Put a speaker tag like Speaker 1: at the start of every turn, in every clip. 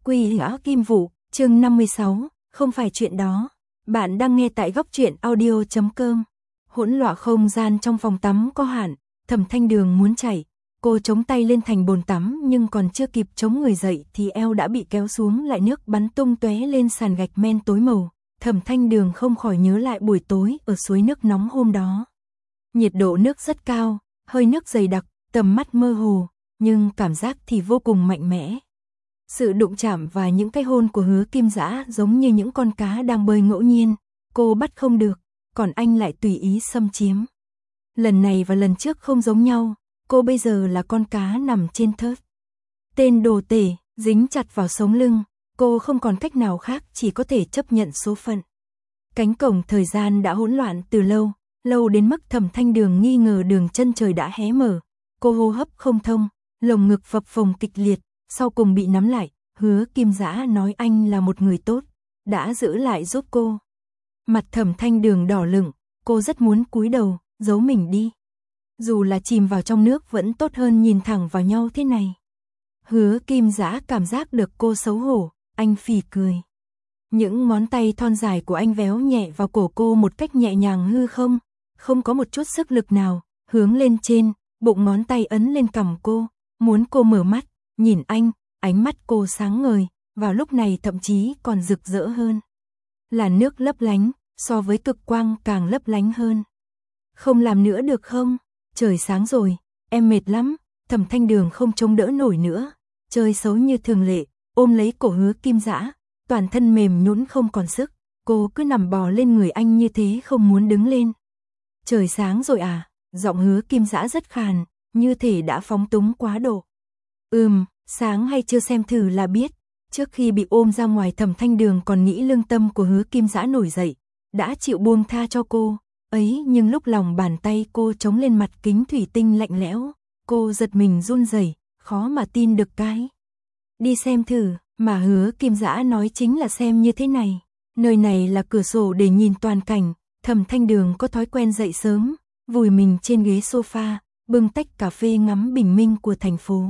Speaker 1: Quỷ Gã Kim Vũ, chương 56, không phải chuyện đó. Bạn đang nghe tại góc truyện audio.com. Hỗn loạn không gian trong phòng tắm có hạn, Thẩm Thanh Đường muốn chạy, cô chống tay lên thành bồn tắm nhưng còn chưa kịp chống người dậy thì eo đã bị kéo xuống, lại nước bắn tung tóe lên sàn gạch men tối màu. Thẩm Thanh Đường không khỏi nhớ lại buổi tối ở suối nước nóng hôm đó. Nhiệt độ nước rất cao, hơi nước dày đặc, tầm mắt mơ hồ, nhưng cảm giác thì vô cùng mạnh mẽ. Sự đụng chạm và những cái hôn của Hứa Kim Dã giống như những con cá đang bơi ngẫu nhiên, cô bắt không được, còn anh lại tùy ý xâm chiếm. Lần này và lần trước không giống nhau, cô bây giờ là con cá nằm trên thớt. Tên đồ tể, dính chặt vào sống lưng, cô không còn cách nào khác, chỉ có thể chấp nhận số phận. Cánh cổng thời gian đã hỗn loạn từ lâu, lâu đến mức Thẩm Thanh Đường nghi ngờ đường chân trời đã hé mở. Cô hô hấp không thông, lồng ngực phập phồng kịch liệt, sau cùng bị nắm lại. Hứa Kim Dã nói anh là một người tốt, đã giữ lại giúp cô. Mặt Thẩm Thanh Đường đỏ lửng, cô rất muốn cúi đầu, giấu mình đi. Dù là chìm vào trong nước vẫn tốt hơn nhìn thẳng vào nhau thế này. Hứa Kim Dã cảm giác được cô xấu hổ, anh phì cười. Những ngón tay thon dài của anh véo nhẹ vào cổ cô một cách nhẹ nhàng hư không, không có một chút sức lực nào, hướng lên trên, bụng ngón tay ấn lên cằm cô, muốn cô mở mắt, nhìn anh, ánh mắt cô sáng ngời, vào lúc này thậm chí còn rực rỡ hơn. Là nước lấp lánh, so với cực quang càng lấp lánh hơn. Không làm nữa được không? Trời sáng rồi, em mệt lắm. Thẩm Thanh Đường không chống đỡ nổi nữa, chơi xấu như thường lệ, ôm lấy cổ Hứa Kim Dã, toàn thân mềm nhũn không còn sức, cô cứ nằm bò lên người anh như thế không muốn đứng lên. Trời sáng rồi à? Giọng Hứa Kim Dã rất khàn, như thể đã phóng túng quá độ. Sáng hay chưa xem thử là biết. Trước khi bị ôm ra ngoài, Thẩm Thanh Đường còn nghĩ lương tâm của Hứa Kim Dã nổi dậy, đã chịu buông tha cho cô ấy, nhưng lúc lòng bàn tay cô chống lên mặt kính thủy tinh lạnh lẽo, cô giật mình run rẩy, khó mà tin được cái đi xem thử mà Hứa Kim Dã nói chính là xem như thế này. Nơi này là cửa sổ để nhìn toàn cảnh. Thẩm Thanh Đường có thói quen dậy sớm, vùi mình trên ghế sofa, bưng tách cà phê ngắm bình minh của thành phố.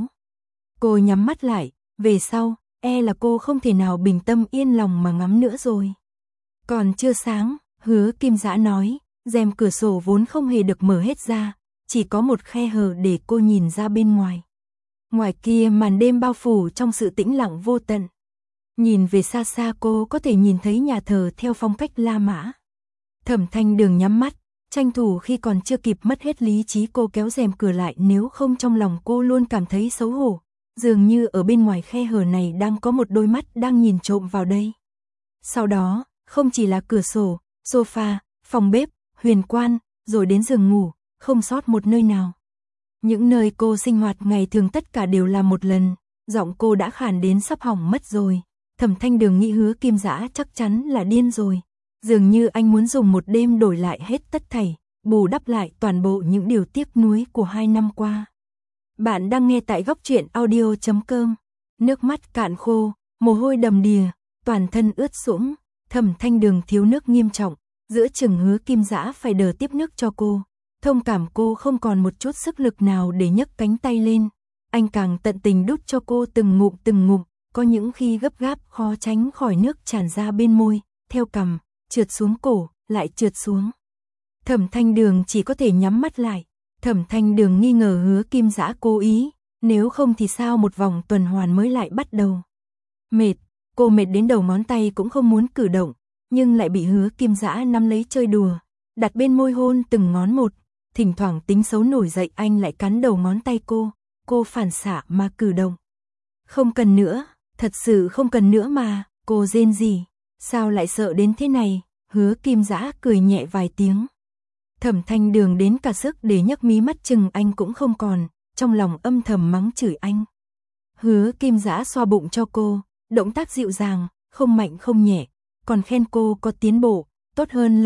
Speaker 1: Cô nhắm mắt lại, về sau, là cô không thể nào bình tâm yên lòng mà ngắm nữa rồi. Còn chưa sáng, Hứa Kim Dã nói, rèm cửa sổ vốn không hề được mở hết ra, chỉ có một khe hở để cô nhìn ra bên ngoài. Ngoài kia màn đêm bao phủ trong sự tĩnh lặng vô tận. Nhìn về xa xa cô có thể nhìn thấy nhà thờ theo phong cách La Mã. Thẩm Thanh Đường nhắm mắt, tranh thủ khi còn chưa kịp mất hết lý trí cô kéo rèm cửa lại, nếu không trong lòng cô luôn cảm thấy xấu hổ. Dường như ở bên ngoài khe hở này đang có một đôi mắt đang nhìn trộm vào đây. Sau đó, không chỉ là cửa sổ, sofa, phòng bếp, huyền quan, rồi đến giường ngủ, không sót một nơi nào. Những nơi cô sinh hoạt ngày thường tất cả đều là một lần. Giọng cô đã khàn đến sắp hỏng mất rồi. Thẩm Thanh Đường nghĩ Hứa Kim Dã chắc chắn là điên rồi. Dường như anh muốn dùng một đêm đổi lại hết tất thảy, bù đắp lại toàn bộ những điều tiếc nuối của 2 năm qua. Bạn đang nghe tại góc truyện audio.com. Nước mắt cạn khô, mồ hôi đầm đìa, toàn thân ướt sũng. Thẩm Thanh Đường thiếu nước nghiêm trọng, giữa chừng Hứa Kim Dã phải đờ tiếp nước cho cô. Thông cảm cô không còn một chút sức lực nào để nhấc cánh tay lên. Anh càng tận tình đút cho cô từng ngụm, có những khi gấp gáp khó tránh khỏi nước tràn ra bên môi, theo cằm, trượt xuống cổ, lại trượt xuống. Thẩm Thanh Đường chỉ có thể nhắm mắt lại. Thẩm Thanh Đường nghi ngờ Hứa Kim Dã cố ý, nếu không thì sao một vòng tuần hoàn mới lại bắt đầu. Mệt, cô mệt đến đầu ngón tay cũng không muốn cử động, nhưng lại bị Hứa Kim Dã nắm lấy chơi đùa, đặt bên môi hôn từng ngón một. Thỉnh thoảng tính xấu nổi dậy, anh lại cắn đầu ngón tay cô phản xạ mà cử động. Không cần nữa, thật sự không cần nữa mà, cô rên rỉ, sao lại sợ đến thế này? Hứa Kim Dã cười nhẹ vài tiếng. Thẩm Thanh Đường đến cả sức để nhấc mí mắt chừng anh cũng không còn, trong lòng âm thầm mắng chửi anh. Hứa Kim Dã xoa bụng cho cô, động tác dịu dàng, không mạnh không nhẹ, còn khen cô có tiến bộ, tốt hơn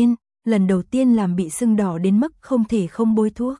Speaker 1: lần đầu tiên làm bị sưng đỏ đến mức không thể không bôi thuốc.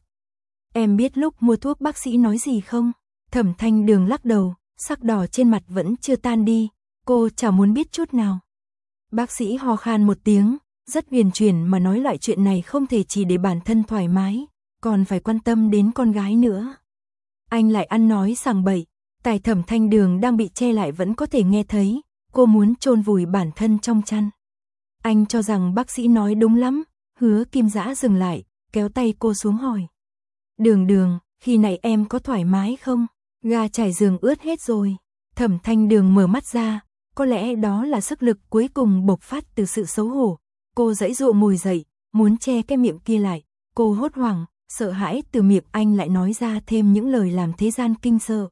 Speaker 1: Em biết lúc mua thuốc bác sĩ nói gì không? Thẩm Thanh Đường lắc đầu, sắc đỏ trên mặt vẫn chưa tan đi, cô chả muốn biết chút nào. Bác sĩ ho khan một tiếng, rất huyền chuyển mà nói loại chuyện này không thể chỉ để bản thân thoải mái, còn phải quan tâm đến con gái nữa. Anh lại ăn nói sằng bậy, Tài Thẩm Thanh Đường đang bị che lại vẫn có thể nghe thấy, cô muốn chôn vùi bản thân trong chăn. Anh cho rằng bác sĩ nói đúng lắm, Hứa Kim Dã dừng lại, kéo tay cô xuống hỏi. Đường Đường, khi này em có thoải mái không? Ga trải giường ướt hết rồi. Thẩm Thanh Đường mở mắt ra, có lẽ đó là sức lực cuối cùng bộc phát từ sự xấu hổ. Cô giãy giụa ngồi dậy, muốn che cái miệng kia lại. Cô hốt hoảng, sợ hãi từ miệng anh lại nói ra thêm những lời làm thế gian kinh sợ.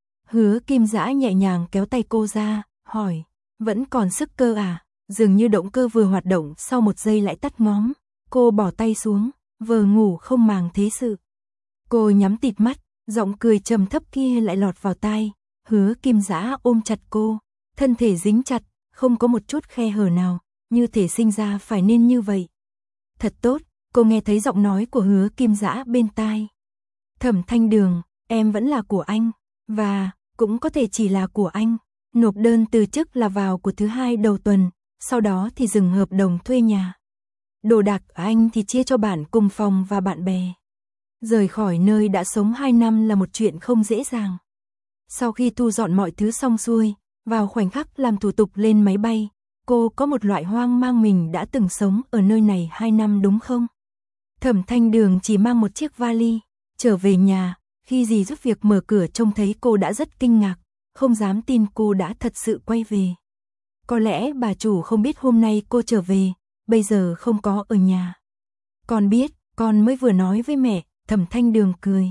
Speaker 1: Hứa Kim Dã nhẹ nhàng kéo tay cô ra, hỏi, vẫn còn sức cơ à? Dường như động cơ vừa hoạt động sau một giây lại tắt ngóm. Cô bỏ tay xuống, vờ ngủ không màng thế sự. Cô nhắm tịt mắt, giọng cười trầm thấp kia lại lọt vào tai. Hứa Kim Dã ôm chặt cô, thân thể dính chặt, không có một chút khe hở nào, như thể sinh ra phải nên như vậy. Thật tốt, cô nghe thấy giọng nói của Hứa Kim Dã bên tai. Thẩm Thanh Đường, em vẫn là của anh, và cũng có thể chỉ là của anh. Nộp đơn từ chức là vào của thứ hai đầu tuần, sau đó thì dừng hợp đồng thuê nhà. Đồ đạc của anh thì chia cho bạn cùng phòng và bạn bè. Rời khỏi nơi đã sống 2 năm là một chuyện không dễ dàng. Sau khi thu dọn mọi thứ xong xuôi, vào khoảnh khắc làm thủ tục lên máy bay, cô có một loại hoang mang mình đã từng sống ở nơi này 2 năm đúng không? Thẩm Thanh Đường chỉ mang một chiếc vali, trở về nhà, khi dì giúp việc mở cửa trông thấy cô đã rất kinh ngạc, không dám tin cô đã thật sự quay về. Có lẽ bà chủ không biết hôm nay cô trở về, bây giờ không có ở nhà. Con biết, con mới vừa nói với mẹ. Thẩm Thanh Đường cười.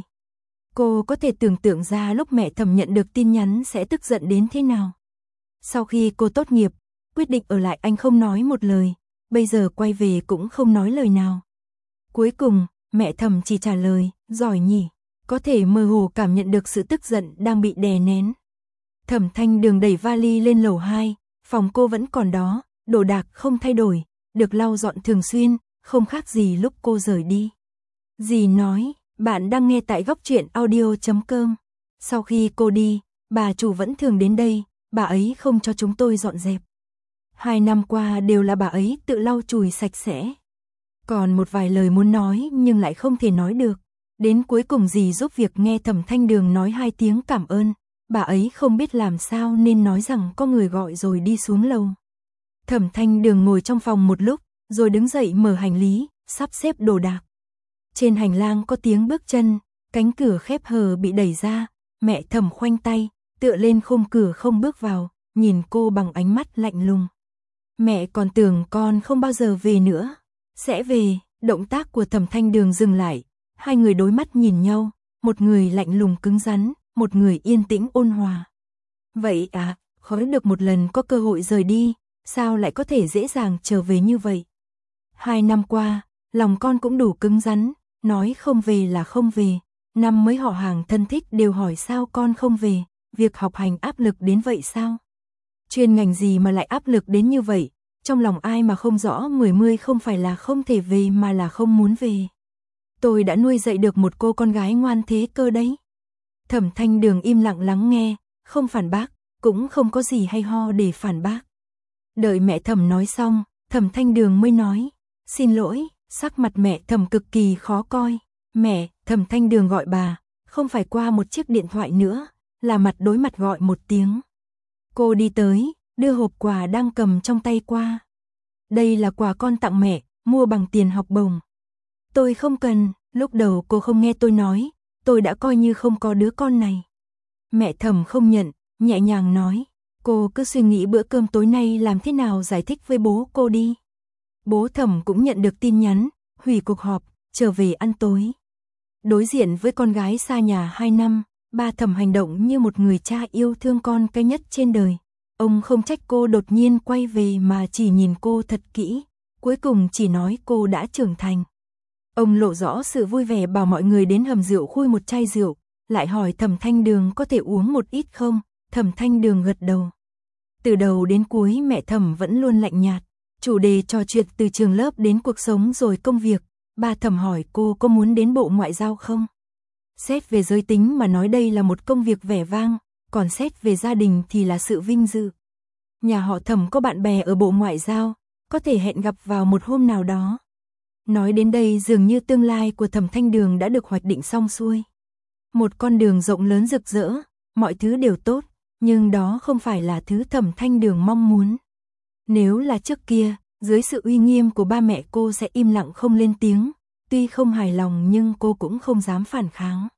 Speaker 1: Cô có thể tưởng tượng ra lúc mẹ Thẩm nhận được tin nhắn sẽ tức giận đến thế nào. Sau khi cô tốt nghiệp, quyết định ở lại anh không nói một lời, bây giờ quay về cũng không nói lời nào. Cuối cùng, mẹ Thẩm chỉ trả lời, giỏi nhỉ, có thể mơ hồ cảm nhận được sự tức giận đang bị đè nén. Thẩm Thanh Đường đẩy vali lên lầu 2, phòng cô vẫn còn đó, đồ đạc không thay đổi, được lau dọn thường xuyên, không khác gì lúc cô rời đi. Dì nói, bạn đang nghe tại góc truyện audio.com. Sau khi cô đi, bà chủ vẫn thường đến đây, bà ấy không cho chúng tôi dọn dẹp. 2 năm qua đều là bà ấy tự lau chùi sạch sẽ. Còn một vài lời muốn nói nhưng lại không thể nói được. Đến cuối cùng dì giúp việc nghe Thẩm Thanh Đường nói 2 tiếng cảm ơn. Bà ấy không biết làm sao nên nói rằng có người gọi rồi đi xuống lầu. Thẩm Thanh Đường ngồi trong phòng một lúc, rồi đứng dậy mở hành lý, sắp xếp đồ đạc. Trên hành lang có tiếng bước chân, cánh cửa khép hờ bị đẩy ra, mẹ Thẩm khoanh tay, tựa lên khung cửa không bước vào, nhìn cô bằng ánh mắt lạnh lùng. Mẹ còn tưởng con không bao giờ về nữa. Sẽ về, động tác của Thẩm Thanh Đường dừng lại, hai người đối mắt nhìn nhau, một người lạnh lùng cứng rắn, một người yên tĩnh ôn hòa. Vậy à, khó được một lần có cơ hội rời đi, sao lại có thể dễ dàng trở về như vậy? 2 năm qua, lòng con cũng đủ cứng rắn, nói không về là không về, năm mới họ hàng thân thích đều hỏi sao con không về, việc học hành áp lực đến vậy sao? Chuyên ngành gì mà lại áp lực đến như vậy, trong lòng ai mà không rõ 10 không phải là không thể về mà là không muốn về. Tôi đã nuôi dạy được một cô con gái ngoan thế cơ đấy. Thẩm Thanh Đường im lặng lắng nghe, không phản bác, cũng không có gì hay ho để phản bác. Đợi mẹ Thẩm nói xong, Thẩm Thanh Đường mới nói, xin lỗi, sắc mặt mẹ Thẩm cực kỳ khó coi. Mẹ, Thẩm Thanh Đường gọi bà, không phải qua một chiếc điện thoại nữa, là mặt đối mặt gọi một tiếng. Cô đi tới, đưa hộp quà đang cầm trong tay qua. Đây là quà con tặng mẹ, mua bằng tiền học bổng. Tôi không cần, lúc đầu cô không nghe tôi nói, tôi đã coi như không có đứa con này. Mẹ Thẩm không nhận, nhẹ nhàng nói, cô cứ suy nghĩ bữa cơm tối nay làm thế nào giải thích với bố cô đi. Bố Thẩm cũng nhận được tin nhắn, hủy cuộc họp, trở về ăn tối. Đối diện với con gái xa nhà 2 năm, ba Thẩm hành động như một người cha yêu thương con cái nhất trên đời. Ông không trách cô đột nhiên quay về mà chỉ nhìn cô thật kỹ, cuối cùng chỉ nói cô đã trưởng thành. Ông lộ rõ sự vui vẻ bảo mọi người đến hầm rượu khui một chai rượu, lại hỏi Thẩm Thanh Đường có thể uống một ít không, Thẩm Thanh Đường gật đầu. Từ đầu đến cuối mẹ Thẩm vẫn luôn lạnh nhạt, chủ đề trò chuyện từ trường lớp đến cuộc sống rồi công việc, ba Thẩm hỏi cô có muốn đến Bộ Ngoại giao không. Xét về giới tính mà nói đây là một công việc vẻ vang, còn xét về gia đình thì là sự vinh dự. Nhà họ Thẩm có bạn bè ở Bộ Ngoại giao, có thể hẹn gặp vào một hôm nào đó. Nói đến đây dường như tương lai của Thẩm Thanh Đường đã được hoạch định xong xuôi. Một con đường rộng lớn rực rỡ, mọi thứ đều tốt, nhưng đó không phải là thứ Thẩm Thanh Đường mong muốn. Nếu là trước kia, dưới sự uy nghiêm của ba mẹ cô sẽ im lặng không lên tiếng, tuy không hài lòng nhưng cô cũng không dám phản kháng.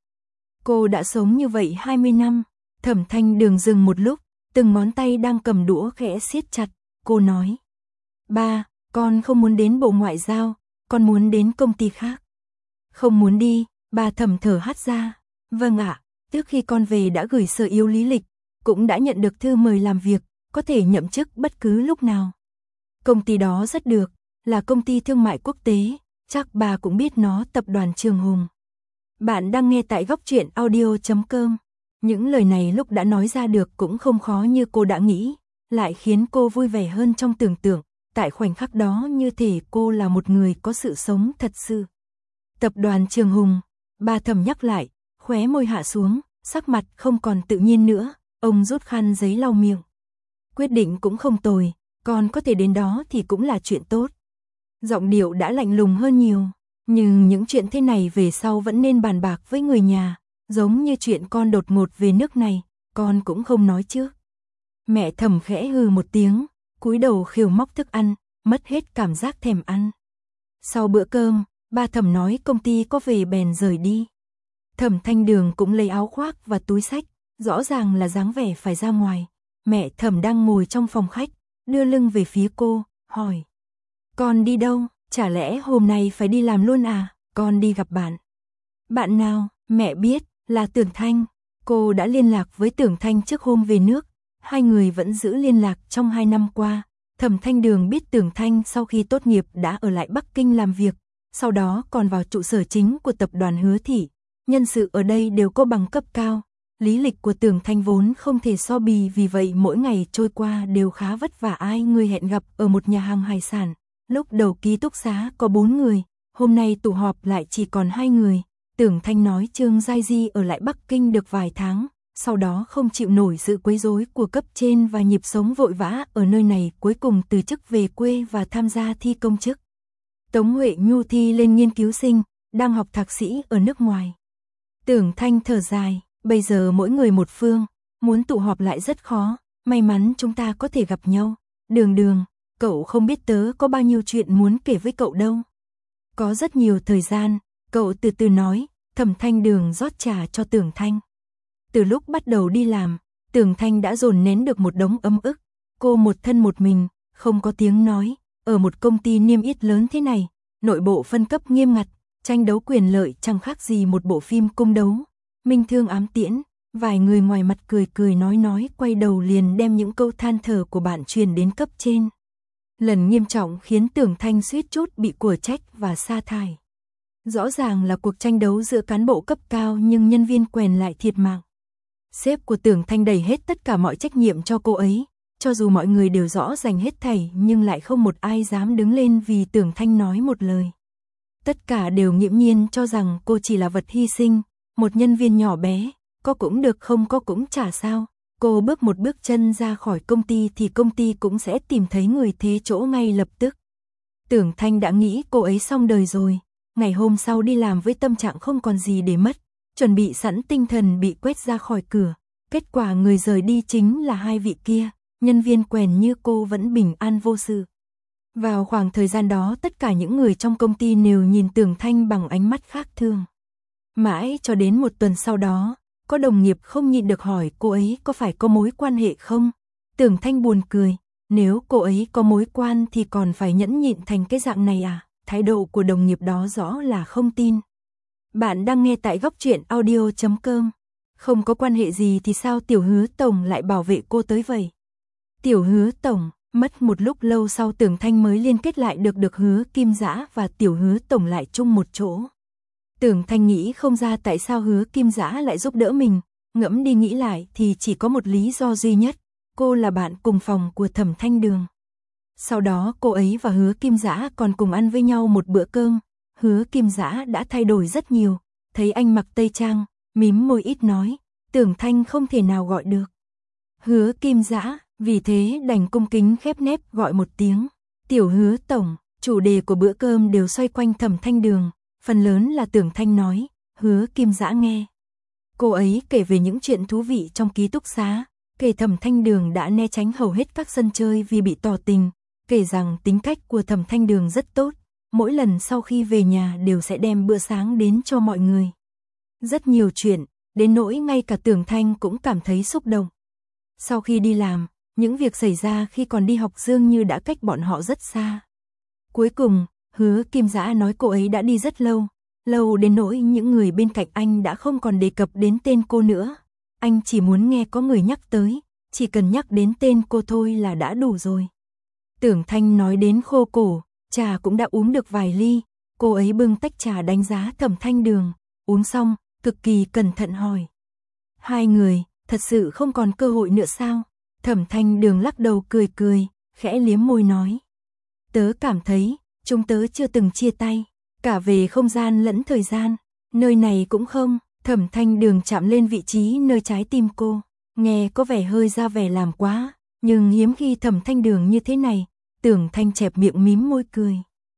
Speaker 1: Cô đã sống như vậy 20 năm, Thẩm Thanh Đường dừng một lúc, từng ngón tay đang cầm đũa khẽ siết chặt, cô nói. Ba, con không muốn đến Bộ Ngoại giao, con muốn đến công ty khác. Không muốn đi, bà Thẩm thở hắt ra. Vâng ạ, trước khi con về đã gửi Sở Yếu lý lịch, cũng đã nhận được thư mời làm việc, có thể nhậm chức bất cứ lúc nào. Công ty đó rất được, là công ty thương mại quốc tế, chắc bà cũng biết nó, Tập đoàn Trường Hùng. Bạn đang nghe tại góc truyện audio.com. Những lời này lúc đã nói ra được cũng không khó như cô đã nghĩ, lại khiến cô vui vẻ hơn trong tưởng tượng, tại khoảnh khắc đó như thể cô là một người có sự sống thật sự. Tập đoàn Trường Hùng, bà Thẩm nhắc lại, khóe môi hạ xuống, sắc mặt không còn tự nhiên nữa, ông rút khăn giấy lau miệng. Quyết định cũng không tồi, con có thể đến đó thì cũng là chuyện tốt. Giọng điệu đã lạnh lùng hơn nhiều, nhưng những chuyện thế này về sau vẫn nên bàn bạc với người nhà, giống như chuyện con đột ngột về nước này, con cũng không nói trước. Mẹ Thẩm khẽ hừ một tiếng, cúi đầu khều móc thức ăn, mất hết cảm giác thèm ăn. Sau bữa cơm, ba Thẩm nói công ty có về bèn rời đi. Thẩm Thanh Đường cũng lấy áo khoác và túi xách, rõ ràng là dáng vẻ phải ra ngoài. Mẹ Thẩm đang ngồi trong phòng khách, đưa lưng về phía cô, hỏi. Con đi đâu, chả lẽ hôm nay phải đi làm luôn à, con đi gặp bạn. Bạn nào, mẹ biết, là Tưởng Thanh. Cô đã liên lạc với Tưởng Thanh trước hôm về nước, hai người vẫn giữ liên lạc trong 2 năm qua. Thẩm Thanh Đường biết Tưởng Thanh sau khi tốt nghiệp đã ở lại Bắc Kinh làm việc, sau đó còn vào trụ sở chính của tập đoàn Hứa Thị. Nhân sự ở đây đều có bằng cấp cao. Lý lịch của Tưởng Thanh vốn không thể so bì, vì vậy mỗi ngày trôi qua đều khá vất vả. Ai người hẹn gặp ở một nhà hàng hải sản. Lúc đầu ký túc xá có 4 người, hôm nay tụ họp lại chỉ còn 2 người. Tưởng Thanh nói Trương Giai Di ở lại Bắc Kinh được vài tháng, sau đó không chịu nổi sự quấy rối của cấp trên và nhịp sống vội vã ở nơi này, cuối cùng từ chức về quê và tham gia thi công chức. Tống Huệ Nhu thi lên nghiên cứu sinh, đang học thạc sĩ ở nước ngoài. Tưởng Thanh thở dài, bây giờ mỗi người một phương, muốn tụ họp lại rất khó, may mắn chúng ta có thể gặp nhau. Đường Đường, cậu không biết tớ có bao nhiêu chuyện muốn kể với cậu đâu. Có rất nhiều thời gian, cậu từ từ nói. Thẩm Thanh Đường rót trà cho Tưởng Thanh. Từ lúc bắt đầu đi làm, Tưởng Thanh đã dồn nén được một đống ấm ức. Cô một thân một mình, không có tiếng nói, ở một công ty niêm yết lớn thế này, nội bộ phân cấp nghiêm ngặt, tranh đấu quyền lợi chẳng khác gì một bộ phim cung đấu. Minh thương ám tiễn, vài người ngoài mặt cười cười nói, quay đầu liền đem những câu than thở của bạn truyền đến cấp trên. Lần nghiêm trọng khiến Tưởng Thanh suýt chút bị của trách và sa thải. Rõ ràng là cuộc tranh đấu giữa cán bộ cấp cao nhưng nhân viên quèn lại thiệt mạng. Sếp của Tưởng Thanh đẩy hết tất cả mọi trách nhiệm cho cô ấy, cho dù mọi người đều rõ ràng hết thảy nhưng lại không một ai dám đứng lên vì Tưởng Thanh nói một lời. Tất cả đều nghiễm nhiên cho rằng cô chỉ là vật hy sinh, một nhân viên nhỏ bé, có cũng được không có cũng chả sao. Cô bước một bước chân ra khỏi công ty thì công ty cũng sẽ tìm thấy người thế chỗ ngay lập tức. Tưởng Thanh đã nghĩ cô ấy xong đời rồi. Ngày hôm sau đi làm với tâm trạng không còn gì để mất, chuẩn bị sẵn tinh thần bị quét ra khỏi cửa. Kết quả người rời đi chính là hai vị kia, nhân viên quèn như cô vẫn bình an vô sự. Vào khoảng thời gian đó tất cả những người trong công ty đều nhìn Tưởng Thanh bằng ánh mắt khác thường. Mãi cho đến một tuần sau đó, có đồng nghiệp không nhịn được hỏi cô ấy có phải có mối quan hệ không? Tưởng Thanh buồn cười, nếu cô ấy có mối quan thì còn phải nhẫn nhịn thành cái dạng này à? Thái độ của đồng nghiệp đó rõ là không tin. Bạn đang nghe tại góc truyện audio.com. Không có quan hệ gì thì sao Tiểu Hứa Tổng lại bảo vệ cô tới vậy? Tiểu Hứa Tổng, mất một lúc lâu sau Tưởng Thanh mới liên kết lại được Hứa Kim Dã và Tiểu Hứa Tổng lại chung một chỗ. Tưởng Thanh nghĩ không ra tại sao Hứa Kim Dã lại giúp đỡ mình, ngẫm đi nghĩ lại thì chỉ có một lý do duy nhất, cô là bạn cùng phòng của Thẩm Thanh Đường. Sau đó cô ấy và Hứa Kim Dã còn cùng ăn với nhau một bữa cơm. Hứa Kim Dã đã thay đổi rất nhiều, thấy anh mặc tây trang, mím môi ít nói, Tưởng Thanh không thể nào gọi được Hứa Kim Dã, vì thế đành cung kính khép nép gọi một tiếng. Tiểu Hứa Tổng. Chủ đề của bữa cơm đều xoay quanh Thẩm Thanh Đường, phần lớn là Tưởng Thanh nói, Hứa Kim Dã nghe. Cô ấy kể về những chuyện thú vị trong ký túc xá, kể Thẩm Thanh Đường đã né tránh hầu hết các sân chơi vì bị tỏ tình, kể rằng tính cách của Thẩm Thanh Đường rất tốt, mỗi lần sau khi về nhà đều sẽ đem bữa sáng đến cho mọi người. Rất nhiều chuyện, đến nỗi ngay cả Tưởng Thanh cũng cảm thấy xúc động. Sau khi đi làm, những việc xảy ra khi còn đi học dường như đã cách bọn họ rất xa. Cuối cùng, Hứa Kim Dã nói cô ấy đã đi rất lâu, lâu đến nỗi những người bên cạnh anh đã không còn đề cập đến tên cô nữa. Anh chỉ muốn nghe có người nhắc tới, chỉ cần nhắc đến tên cô thôi là đã đủ rồi. Tưởng Thanh nói đến khô cổ, trà cũng đã uống được vài ly, cô ấy bưng tách trà đánh giá Thẩm Thanh Đường, uống xong, cực kỳ cẩn thận hỏi. Hai người, thật sự không còn cơ hội nữa sao? Thẩm Thanh Đường lắc đầu cười cười, khẽ liếm môi nói. Tớ cảm thấy, chúng tớ chưa từng chia tay, cả về không gian lẫn thời gian, nơi này cũng không. Thẩm Thanh Đường chạm lên vị trí nơi trái tim cô, nghe có vẻ hơi ra vẻ làm quá, nhưng hiếm khi Thẩm Thanh Đường như thế này. Tưởng Thanh chẹp miệng mím môi cười.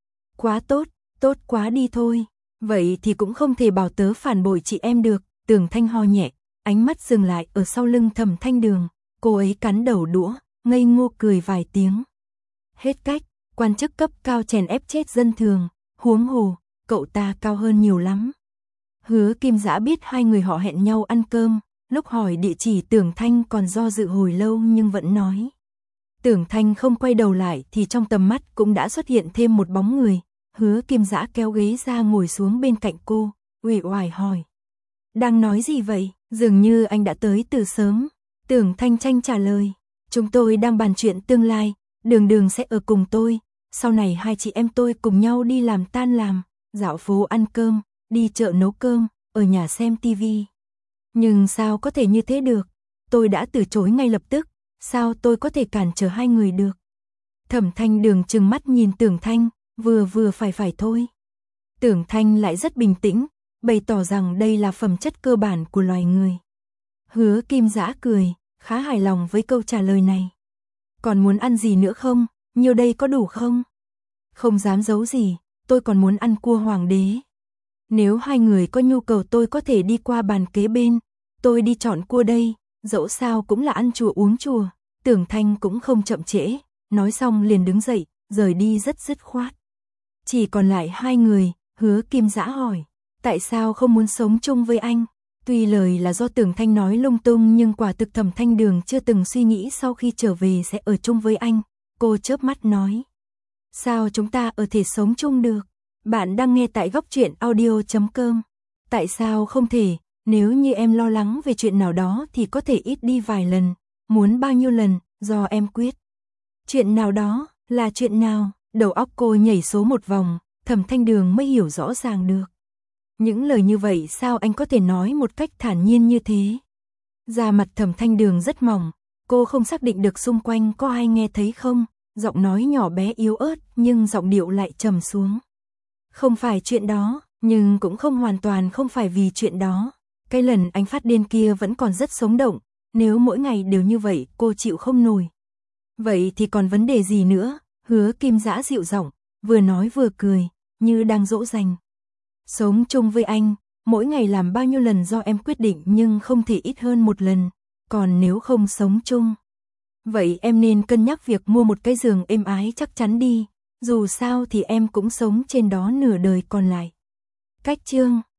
Speaker 1: Quá tốt, tốt quá đi thôi, vậy thì cũng không thể bảo tớ phản bội chị em được. Tưởng Thanh ho nhẹ, ánh mắt dừng lại ở sau lưng Thẩm Thanh Đường, cô ấy cắn đầu đũa, ngây ngô cười vài tiếng. Hết cách, quan chức cấp cao chèn ép chết dân thường, huống hồ, cậu ta cao hơn nhiều lắm. Hứa Kim Dã biết hai người họ hẹn nhau ăn cơm, lúc hỏi địa chỉ Tưởng Thanh còn do dự hồi lâu nhưng vẫn nói. Tưởng Thanh không quay đầu lại thì trong tầm mắt cũng đã xuất hiện thêm một bóng người. Hứa Kim Dã kéo ghế ra ngồi xuống bên cạnh cô, uể oải hỏi. Đang nói gì vậy? Dường như anh đã tới từ sớm. Tưởng Thanh tranh trả lời. Chúng tôi đang bàn chuyện tương lai, Đường Đường sẽ ở cùng tôi. Sau này hai chị em tôi cùng nhau đi làm tan làm, dạo phố ăn cơm, đi chợ nấu cơm, ở nhà xem tivi. Nhưng sao có thể như thế được? Tôi đã từ chối ngay lập tức. Sao tôi có thể cản trở hai người được? Thẩm Thanh Đường trừng mắt nhìn Tưởng Thanh, vừa phải thôi. Tưởng Thanh lại rất bình tĩnh, bày tỏ rằng đây là phẩm chất cơ bản của loài người. Hứa Kim Dã cười, khá hài lòng với câu trả lời này. Còn muốn ăn gì nữa không? Nhiều đây có đủ không? Không dám giấu gì, tôi còn muốn ăn cua hoàng đế. Nếu hai người có nhu cầu tôi có thể đi qua bàn kế bên, tôi đi chọn cua đây. Dẫu sao cũng là ăn chùa uống chùa. Tưởng Thanh cũng không chậm trễ, nói xong liền đứng dậy, rời đi rất dứt khoát. Chỉ còn lại hai người, Hứa Kim Dã hỏi, tại sao không muốn sống chung với anh? Tuy lời là do Tưởng Thanh nói lung tung nhưng quả thực Thẩm Thanh Đường chưa từng suy nghĩ sau khi trở về sẽ ở chung với anh. Cô chớp mắt nói, sao chúng ta ở thể sống chung được? Bạn đang nghe tại Góc Truyện Audio.com. Tại sao không thể? Nếu như em lo lắng về chuyện nào đó thì có thể ít đi vài lần, muốn bao nhiêu lần, do em quyết. Chuyện nào đó, là chuyện nào? Đầu óc cô nhảy số một vòng, Thẩm Thanh Đường mới hiểu rõ ràng được. Những lời như vậy sao anh có thể nói một cách thản nhiên như thế? Da mặt Thẩm Thanh Đường rất mỏng, cô không xác định được xung quanh có ai nghe thấy không, giọng nói nhỏ bé yếu ớt nhưng giọng điệu lại trầm xuống. Không phải chuyện đó, nhưng cũng không hoàn toàn không phải vì chuyện đó. Cái lần anh phát điên kia vẫn còn rất sống động, nếu mỗi ngày đều như vậy cô chịu không nổi. Vậy thì còn vấn đề gì nữa? Hứa Kim Dã dịu giọng, vừa nói vừa cười, như đang dỗ dành. Sống chung với anh, mỗi ngày làm bao nhiêu lần do em quyết định nhưng không thể ít hơn một lần, còn nếu không sống chung. Vậy em nên cân nhắc việc mua một cái giường êm ái chắc chắn đi, dù sao thì em cũng sống trên đó nửa đời còn lại. Cách chương